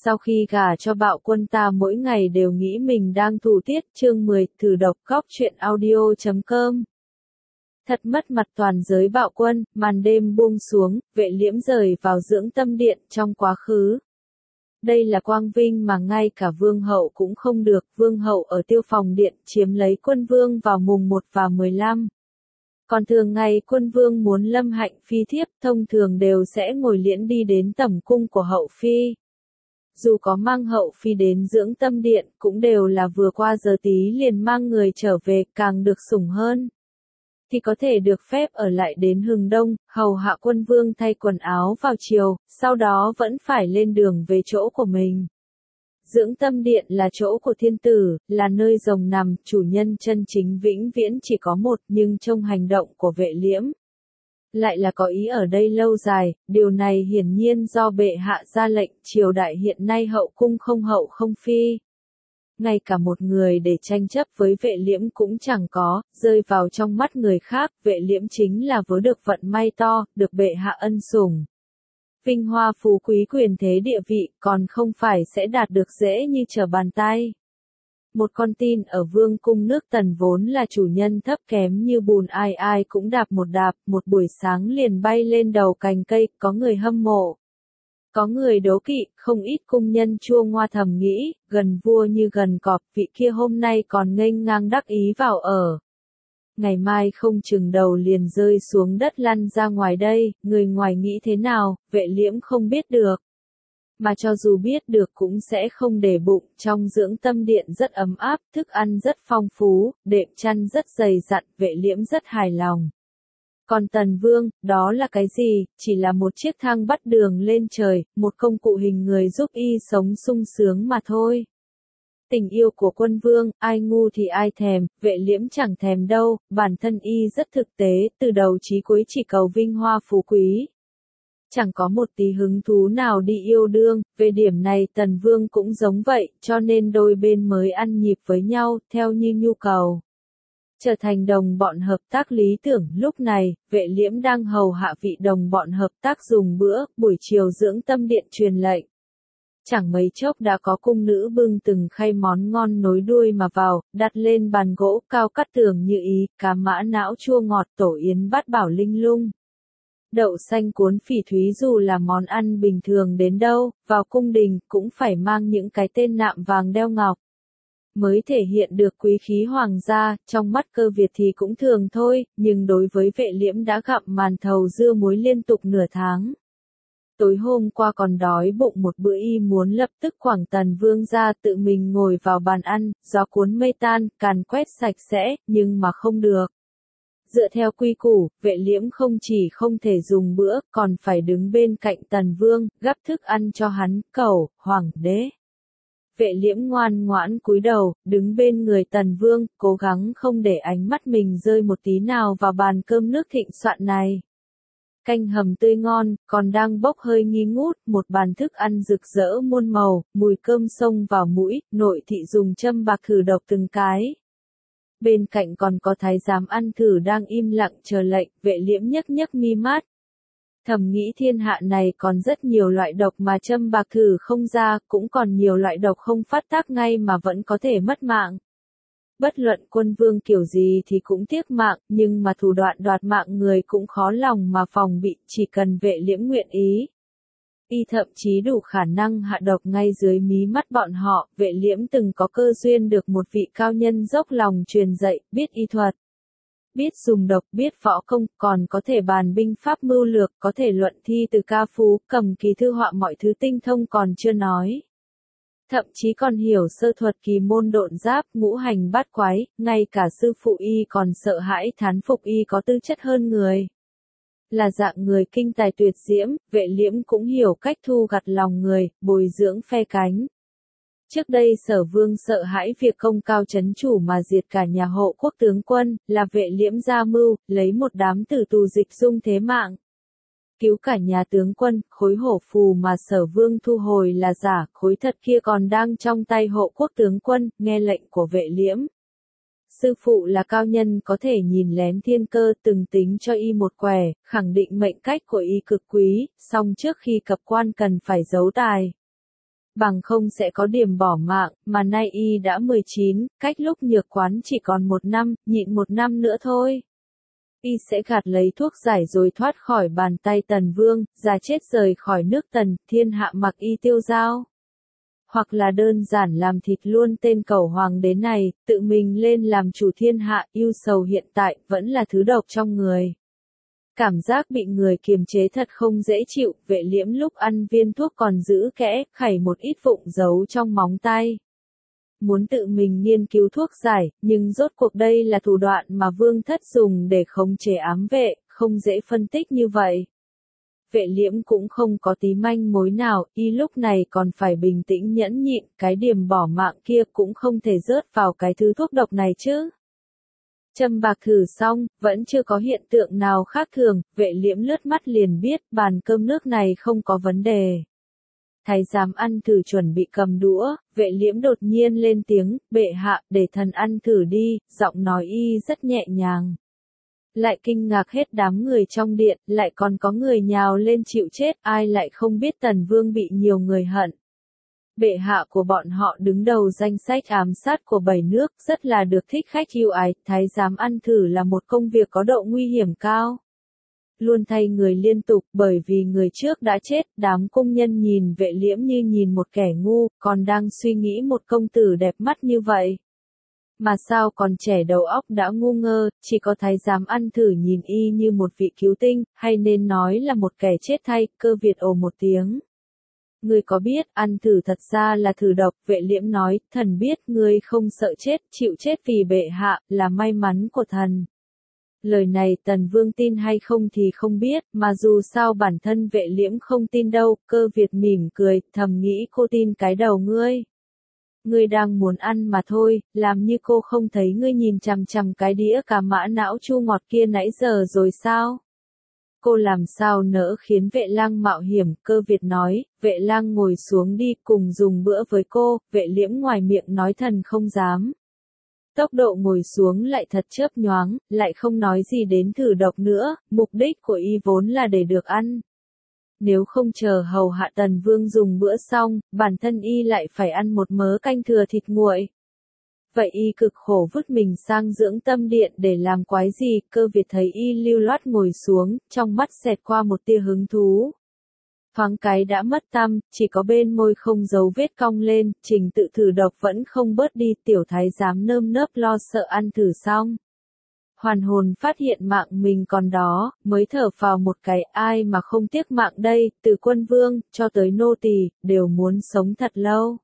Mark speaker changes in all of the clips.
Speaker 1: Sau khi gả cho Bạo Quân ta mỗi ngày đều nghĩ mình đang thủ tiết. Chương 10, thử đọc góc truyện audio.com. Thật mất mặt toàn giới Bạo Quân, màn đêm buông xuống, Vệ Liễm rời vào dưỡng tâm điện trong quá khứ. Đây là quang vinh mà ngay cả vương hậu cũng không được. Vương hậu ở Tiêu Phòng điện chiếm lấy quân vương vào mùng 1 và 15. Còn thường ngày quân vương muốn lâm hạnh phi thiếp, thông thường đều sẽ ngồi liễn đi đến tẩm cung của hậu phi. Dù có mang hậu phi đến dưỡng tâm điện, cũng đều là vừa qua giờ tí liền mang người trở về, càng được sủng hơn thì có thể được phép ở lại đến hừng đông, hầu hạ quân vương thay quần áo vào chiều, sau đó vẫn phải lên đường về chỗ của mình. Dưỡng tâm điện là chỗ của thiên tử, là nơi rồng nằm, chủ nhân chân chính vĩnh viễn chỉ có một, nhưng trong hành động của Vệ Liễm lại là có ý ở đây lâu dài. Điều này hiển nhiên do bệ hạ ra lệnh, triều đại hiện nay hậu cung không hậu không phi. Ngay cả một người để tranh chấp với Vệ Liễm cũng chẳng có, rơi vào trong mắt người khác, Vệ Liễm chính là vớ được vận may to, được bệ hạ ân sủng. Vinh hoa phú quý quyền thế địa vị, còn không phải sẽ đạt được dễ như trở bàn tay. Một con tin ở vương cung nước Tần vốn là chủ nhân thấp kém như bùn, ai ai cũng đạp một đạp, một buổi sáng liền bay lên đầu cành cây, có người hâm mộ. Có người đố kỵ, không ít cung nhân chua ngoa thầm nghĩ, gần vua như gần cọp, vị kia hôm nay còn nghênh ngang đắc ý vào ở. Ngày mai không chừng đầu liền rơi xuống đất lăn ra ngoài đây, người ngoài nghĩ thế nào, Vệ Liễm không biết được. Mà cho dù biết được cũng sẽ không để bụng, trong dưỡng tâm điện rất ấm áp, thức ăn rất phong phú, đệm chăn rất dày dặn, Vệ Liễm rất hài lòng. Còn Tần Vương, đó là cái gì, chỉ là một chiếc thang bắt đường lên trời, một công cụ hình người giúp y sống sung sướng mà thôi. Tình yêu của quân vương, ai ngu thì ai thèm, Vệ Liễm chẳng thèm đâu, bản thân y rất thực tế, từ đầu chí cuối chỉ cầu vinh hoa phú quý. Chẳng có một tí hứng thú nào đi yêu đương, về điểm này Tần Vương cũng giống vậy, cho nên đôi bên mới ăn nhịp với nhau, theo như nhu cầu. Trở thành đồng bọn hợp tác lý tưởng, lúc này, Vệ Liễm đang hầu hạ vị đồng bọn hợp tác dùng bữa, buổi chiều dưỡng tâm điện truyền lệnh. Chẳng mấy chốc đã có cung nữ bưng từng khay món ngon nối đuôi mà vào, đặt lên bàn gỗ cao cắt tường như ý, cá mã não chua ngọt, tổ yến bát bảo linh lung. Đậu xanh cuốn phỉ thúy, dù là món ăn bình thường đến đâu, vào cung đình cũng phải mang những cái tên nạm vàng đeo ngọc. Mới thể hiện được quý khí hoàng gia, trong mắt cơ Việt thì cũng thường thôi, nhưng đối với Vệ Liễm đã gặm màn thầu dưa muối liên tục nửa tháng. Tối hôm qua còn đói bụng một bữa, y muốn lập tức quẳng Tần Vương ra tự mình ngồi vào bàn ăn, gió cuốn mây tan, càn quét sạch sẽ, nhưng mà không được. Dựa theo quy củ, Vệ Liễm không chỉ không thể dùng bữa, còn phải đứng bên cạnh Tần Vương, gắp thức ăn cho hắn, cẩu, hoàng đế. Vệ Liễm ngoan ngoãn cúi đầu, đứng bên người Tần Vương, cố gắng không để ánh mắt mình rơi một tí nào vào bàn cơm nước thịnh soạn này. Canh hầm tươi ngon, còn đang bốc hơi nghi ngút, một bàn thức ăn rực rỡ muôn màu, mùi cơm xông vào mũi, nội thị dùng châm bạc thử độc từng cái. Bên cạnh còn có thái giám ăn thử đang im lặng chờ lệnh, Vệ Liễm nhấc nhấc mi mắt. Thầm nghĩ thiên hạ này còn rất nhiều loại độc mà châm bạc thử không ra, cũng còn nhiều loại độc không phát tác ngay mà vẫn có thể mất mạng. Bất luận quân vương kiểu gì thì cũng tiếc mạng, nhưng mà thủ đoạn đoạt mạng người cũng khó lòng mà phòng bị, chỉ cần Vệ Liễm nguyện ý. Y thậm chí đủ khả năng hạ độc ngay dưới mí mắt bọn họ. Vệ Liễm từng có cơ duyên được một vị cao nhân dốc lòng truyền dạy, biết y thuật, biết dùng độc, biết võ công, còn có thể bàn binh pháp mưu lược, có thể luận thi từ ca phú, cầm kỳ thư họa, mọi thứ tinh thông còn chưa nói. Thậm chí còn hiểu sơ thuật kỳ môn độn giáp, ngũ hành bát quái, ngay cả sư phụ y còn sợ hãi thán phục y có tư chất hơn người. Là dạng người kinh tài tuyệt diễm, Vệ Liễm cũng hiểu cách thu gặt lòng người, bồi dưỡng phe cánh. Trước đây Sở Vương sợ hãi việc công cao chấn chủ mà diệt cả nhà Hộ Quốc tướng quân, là Vệ Liễm ra mưu, lấy một đám tử tù dịch dung thế mạng. Cứu cả nhà tướng quân, khối hổ phù mà Sở Vương thu hồi là giả, khối thật kia còn đang trong tay Hộ Quốc tướng quân, nghe lệnh của Vệ Liễm. Sư phụ là cao nhân có thể nhìn lén thiên cơ, từng tính cho y một quẻ, khẳng định mệnh cách của y cực quý, song trước khi cập quan cần phải giấu tài. Bằng không sẽ có điểm bỏ mạng, mà nay y đã 19, cách lúc nhược quán chỉ còn 1 năm, nhịn 1 năm nữa thôi. Y sẽ gạt lấy thuốc giải rồi thoát khỏi bàn tay Tần Vương, già chết rời khỏi nước Tần, thiên hạ mặc y tiêu dao. Hoặc là đơn giản làm thịt luôn tên cẩu hoàng đế này, tự mình lên làm chủ thiên hạ, ưu sầu hiện tại vẫn là thứ độc trong người. Cảm giác bị người kiềm chế thật không dễ chịu, Vệ Liễm lúc ăn viên thuốc còn giữ kẽ, khảy một ít vụng giấu trong móng tay. Muốn tự mình nghiên cứu thuốc giải, nhưng rốt cuộc đây là thủ đoạn mà Vương Thất dùng để khống chế ám vệ, không dễ phân tích như vậy. Vệ Liễm cũng không có tí manh mối nào, y lúc này còn phải bình tĩnh nhẫn nhịn, cái điểm bỏ mạng kia cũng không thể rớt vào cái thứ thuốc độc này chứ. Châm bạc thử xong, vẫn chưa có hiện tượng nào khác thường, Vệ Liễm lướt mắt liền biết bàn cơm nước này không có vấn đề. Thái giám ăn thử chuẩn bị cầm đũa, Vệ Liễm đột nhiên lên tiếng, bệ hạ, để thần ăn thử đi, giọng nói y rất nhẹ nhàng. Lại kinh ngạc hết đám người trong điện, lại còn có người nhào lên chịu chết, ai lại không biết Tần Vương bị nhiều người hận. Bệ hạ của bọn họ đứng đầu danh sách ám sát của 7 nước, rất là được thích khách yêu ái, thái giám ăn thử là một công việc có độ nguy hiểm cao. Luôn thay người liên tục, bởi vì người trước đã chết, đám công nhân nhìn Vệ Liễm như nhìn một kẻ ngu, còn đang suy nghĩ một công tử đẹp mắt như vậy. Mà sao còn trẻ đầu óc đã ngu ngơ, chỉ có thái giám ăn thử nhìn y như một vị cứu tinh, hay nên nói là một kẻ chết thay, Cơ Việt ồ một tiếng. Ngươi có biết, ăn thử thật ra là thử độc, Vệ Liễm nói, thần biết, ngươi không sợ chết, chịu chết vì bệ hạ, là may mắn của thần. Lời này Tần Vương tin hay không thì không biết, mà dù sao bản thân Vệ Liễm không tin đâu, Cơ Việt mỉm cười, thầm nghĩ cô tin cái đầu ngươi. Ngươi đang muốn ăn mà thôi, làm như cô không thấy ngươi nhìn chằm chằm cái đĩa cà mã não chua ngọt kia nãy giờ rồi sao? Cô làm sao nỡ khiến Vệ Lang mạo hiểm, Cơ Việt nói, Vệ Lang ngồi xuống đi cùng dùng bữa với cô, Vệ Liễm ngoài miệng nói thần không dám. Tốc độ ngồi xuống lại thật chớp nhoáng, lại không nói gì đến thử độc nữa, mục đích của y vốn là để được ăn. Nếu không chờ hầu hạ Tần Vương dùng bữa xong, bản thân y lại phải ăn một mớ canh thừa thịt nguội. Vậy y cực khổ vứt mình sang dưỡng tâm điện để làm quái gì, Cơ Việt thấy y lưu loát ngồi xuống, trong mắt xẹt qua một tia hứng thú. Thoáng cái đã mất tăm, chỉ có bên môi không dấu vết cong lên, trình tự thử độc vẫn không bớt đi, tiểu thái giám nơm nớp lo sợ ăn thử xong. Hoàn hồn phát hiện mạng mình còn đó, mới thở phào một cái, ai mà không tiếc mạng đây, từ quân vương, cho tới nô tỳ, đều muốn sống thật lâu.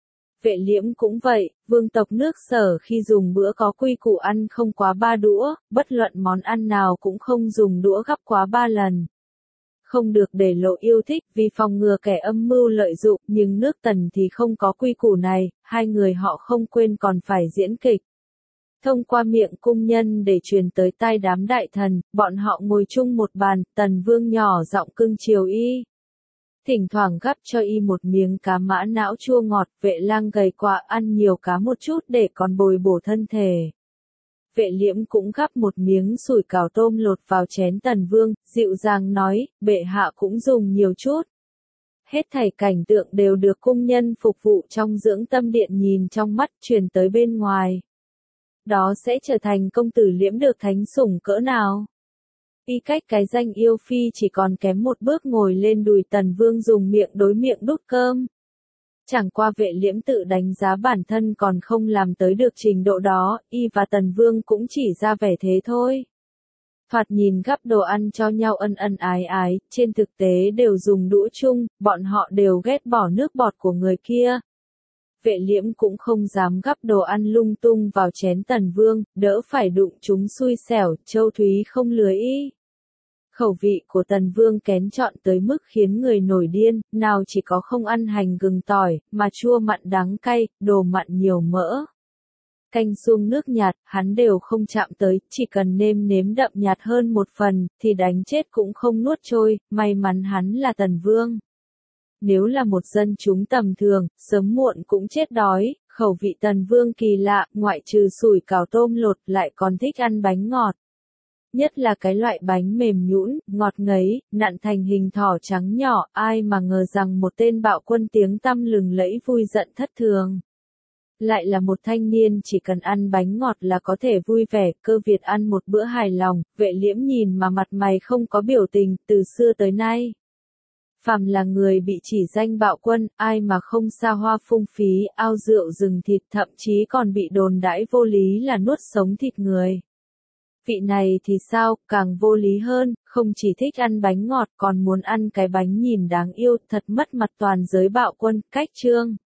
Speaker 1: Vệ Liễm cũng vậy, vương tộc nước Sở khi dùng bữa có quy củ ăn không quá 3 đũa, bất luận món ăn nào cũng không dùng đũa gắp quá 3 lần. Không được để lộ yêu thích vì phòng ngừa kẻ âm mưu lợi dụng, nhưng nước Tần thì không có quy củ này, hai người họ không quên còn phải diễn kịch. Thông qua miệng cung nhân để truyền tới tai đám đại thần, bọn họ ngồi chung một bàn, Tần Vương nhỏ giọng cưng chiều y. Thỉnh thoảng gắp cho y một miếng cá mã não chua ngọt, Vệ Lang gầy quá ăn nhiều cá một chút để còn bồi bổ thân thể. Vệ Liễm cũng gắp một miếng sủi cảo tôm lột vào chén Tần Vương, dịu dàng nói, bệ hạ cũng dùng nhiều chút. Hết thảy cảnh tượng đều được cung nhân phục vụ trong dưỡng tâm điện nhìn trong mắt truyền tới bên ngoài. Đó sẽ trở thành công tử Liễm được thánh sủng cỡ nào? Y cách cái danh yêu phi chỉ còn kém một bước ngồi lên đùi Tần Vương dùng miệng đối miệng đút cơm. Chẳng qua Vệ Liễm tự đánh giá bản thân còn không làm tới được trình độ đó, y và Tần Vương cũng chỉ ra vẻ thế thôi. Thoạt nhìn gắp đồ ăn cho nhau ân ân ái ái, trên thực tế đều dùng đũa chung, bọn họ đều ghét bỏ nước bọt của người kia. Vệ Liễm cũng không dám gắp đồ ăn lung tung vào chén Tần Vương, đỡ phải đụng chúng xui xẻo, Châu Thúy không lừa y. Khẩu vị của Tần Vương kén chọn tới mức khiến người nổi điên, nào chỉ có không ăn hành gừng tỏi, mà chua mặn đắng cay, đồ mặn nhiều mỡ. Canh suông nước nhạt, hắn đều không chạm tới, chỉ cần nêm nếm đậm nhạt hơn một phần, thì đánh chết cũng không nuốt trôi, may mắn hắn là Tần Vương. Nếu là một dân chúng tầm thường, sớm muộn cũng chết đói, khẩu vị Tần Vương kỳ lạ, ngoại trừ sủi cảo tôm lột lại còn thích ăn bánh ngọt. Nhất là cái loại bánh mềm nhũn, ngọt ngấy, nặn thành hình thỏ trắng nhỏ, ai mà ngờ rằng một tên bạo quân tiếng tăm lừng lẫy vui giận thất thường. Lại là một thanh niên chỉ cần ăn bánh ngọt là có thể vui vẻ, Cơ Việt ăn một bữa hài lòng, Vệ Liễm nhìn mà mặt mày không có biểu tình, từ xưa tới nay. Phàm là người bị chỉ danh bạo quân, ai mà không xa hoa phung phí, ao rượu rừng thịt, thậm chí còn bị đồn đãi vô lý là nuốt sống thịt người. Vị này thì sao, càng vô lý hơn, không chỉ thích ăn bánh ngọt còn muốn ăn cái bánh nhìn đáng yêu, thật mất mặt toàn giới bạo quân, cách chương.